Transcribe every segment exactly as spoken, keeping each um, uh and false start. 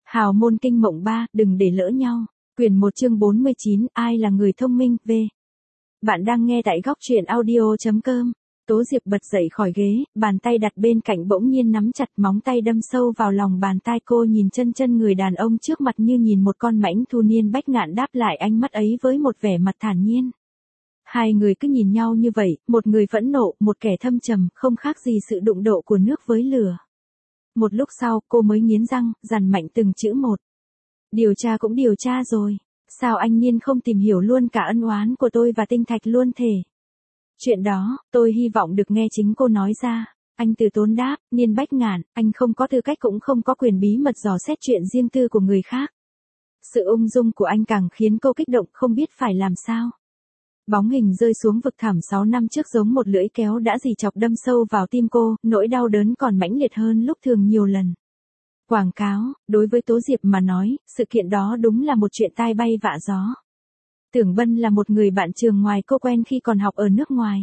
Hào môn kinh mộng ba, đừng để lỡ nhau. Quyển một chương bốn mươi chín, ai là người thông minh, V. Bạn đang nghe tại góc truyện audio chấm com. Tố Diệp bật dậy khỏi ghế, bàn tay đặt bên cạnh bỗng nhiên nắm chặt, móng tay đâm sâu vào lòng bàn tay. Cô nhìn chân chân người đàn ông trước mặt như nhìn một con mãnh thu niên. Bách Ngạn đáp lại ánh mắt ấy với một vẻ mặt thản nhiên. Hai người cứ nhìn nhau như vậy, một người phẫn nộ, một kẻ thâm trầm, không khác gì sự đụng độ của nước với lửa. Một lúc sau, cô mới nghiến răng, dằn mạnh từng chữ một. Điều tra cũng điều tra rồi. Sao anh Nhiên không tìm hiểu luôn cả ân oán của tôi và Tinh Thạch luôn thể? Chuyện đó, tôi hy vọng được nghe chính cô nói ra. Anh từ tốn đáp, Niên Bách Ngạn, anh không có tư cách cũng không có quyền bí mật dò xét chuyện riêng tư của người khác. Sự ung dung của anh càng khiến cô kích động không biết phải làm sao. Bóng hình rơi xuống vực thẳm sáu năm trước giống một lưỡi kéo đã dì chọc đâm sâu vào tim cô, nỗi đau đớn còn mãnh liệt hơn lúc thường nhiều lần. Quảng cáo, đối với Tố Diệp mà nói, sự kiện đó đúng là một chuyện tai bay vạ gió. Tưởng Bân là một người bạn trường ngoài cô quen khi còn học ở nước ngoài.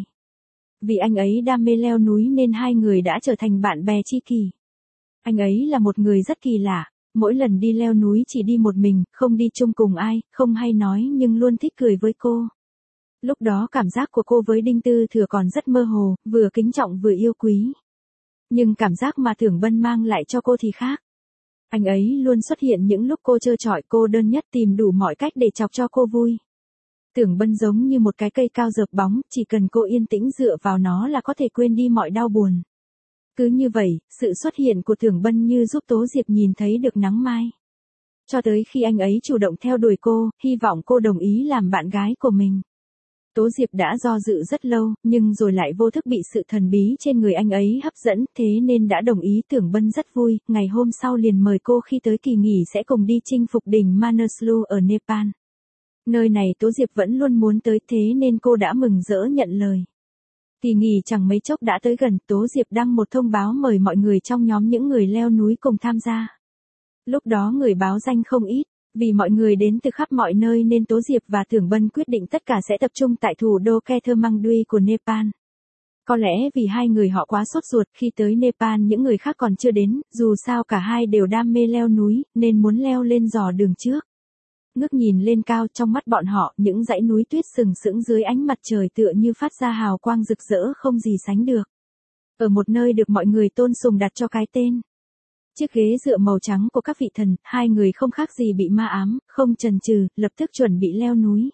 Vì anh ấy đam mê leo núi nên hai người đã trở thành bạn bè tri kỷ. Anh ấy là một người rất kỳ lạ, mỗi lần đi leo núi chỉ đi một mình, không đi chung cùng ai, không hay nói nhưng luôn thích cười với cô. Lúc đó cảm giác của cô với Đinh Tư Thừa còn rất mơ hồ, vừa kính trọng vừa yêu quý. Nhưng cảm giác mà Tưởng Bân mang lại cho cô thì khác. Anh ấy luôn xuất hiện những lúc cô trơ trọi, cô đơn nhất, tìm đủ mọi cách để chọc cho cô vui. Tưởng Bân giống như một cái cây cao dợp bóng, chỉ cần cô yên tĩnh dựa vào nó là có thể quên đi mọi đau buồn. Cứ như vậy, sự xuất hiện của Tưởng Bân như giúp Tố Diệp nhìn thấy được nắng mai. Cho tới khi anh ấy chủ động theo đuổi cô, hy vọng cô đồng ý làm bạn gái của mình. Tố Diệp đã do dự rất lâu, nhưng rồi lại vô thức bị sự thần bí trên người anh ấy hấp dẫn, thế nên đã đồng ý. Tưởng Bân rất vui, ngày hôm sau liền mời cô khi tới kỳ nghỉ sẽ cùng đi chinh phục đỉnh Manaslu ở Nepal. Nơi này Tố Diệp vẫn luôn muốn tới, thế nên cô đã mừng rỡ nhận lời. Kỳ nghỉ chẳng mấy chốc đã tới gần, Tố Diệp đăng một thông báo mời mọi người trong nhóm những người leo núi cùng tham gia. Lúc đó người báo danh không ít. Vì mọi người đến từ khắp mọi nơi nên Tố Diệp và Tưởng Bân quyết định tất cả sẽ tập trung tại thủ đô Kathmandu của Nepal. Có lẽ vì hai người họ quá sốt ruột khi tới Nepal, những người khác còn chưa đến, dù sao cả hai đều đam mê leo núi, nên muốn leo lên dò đường trước. Ngước nhìn lên cao, trong mắt bọn họ, những dãy núi tuyết sừng sững dưới ánh mặt trời tựa như phát ra hào quang rực rỡ không gì sánh được. Ở một nơi được mọi người tôn sùng đặt cho cái tên. Chiếc ghế dựa màu trắng của các vị thần, hai người không khác gì bị ma ám, không chần chừ, lập tức chuẩn bị leo núi.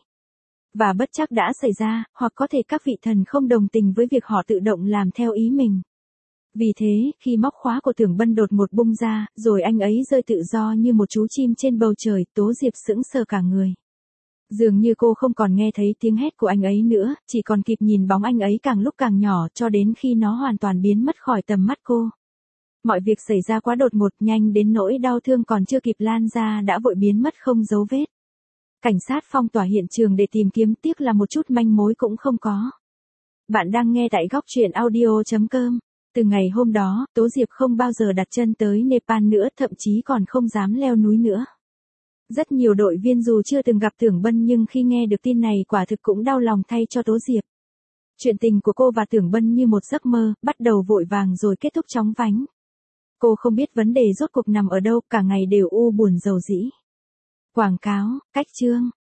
Và bất trắc đã xảy ra, hoặc có thể các vị thần không đồng tình với việc họ tự động làm theo ý mình. Vì thế, khi móc khóa của Tưởng Bân đột ngột bung ra, rồi anh ấy rơi tự do như một chú chim trên bầu trời, Tố Diệp sững sờ cả người. Dường như cô không còn nghe thấy tiếng hét của anh ấy nữa, chỉ còn kịp nhìn bóng anh ấy càng lúc càng nhỏ cho đến khi nó hoàn toàn biến mất khỏi tầm mắt cô. Mọi việc xảy ra quá đột ngột, nhanh đến nỗi đau thương còn chưa kịp lan ra đã vội biến mất không dấu vết. Cảnh sát phong tỏa hiện trường để tìm kiếm, tiếc là một chút manh mối cũng không có. Bạn đang nghe tại góc truyện audio chấm com. Từ ngày hôm đó, Tố Diệp không bao giờ đặt chân tới Nepal nữa, thậm chí còn không dám leo núi nữa. Rất nhiều đội viên dù chưa từng gặp Tưởng Bân nhưng khi nghe được tin này quả thực cũng đau lòng thay cho Tố Diệp. Chuyện tình của cô và Tưởng Bân như một giấc mơ, bắt đầu vội vàng rồi kết thúc chóng vánh. Cô không biết vấn đề rốt cuộc nằm ở đâu, cả ngày đều u buồn rầu rĩ. Quảng cáo, cách chương.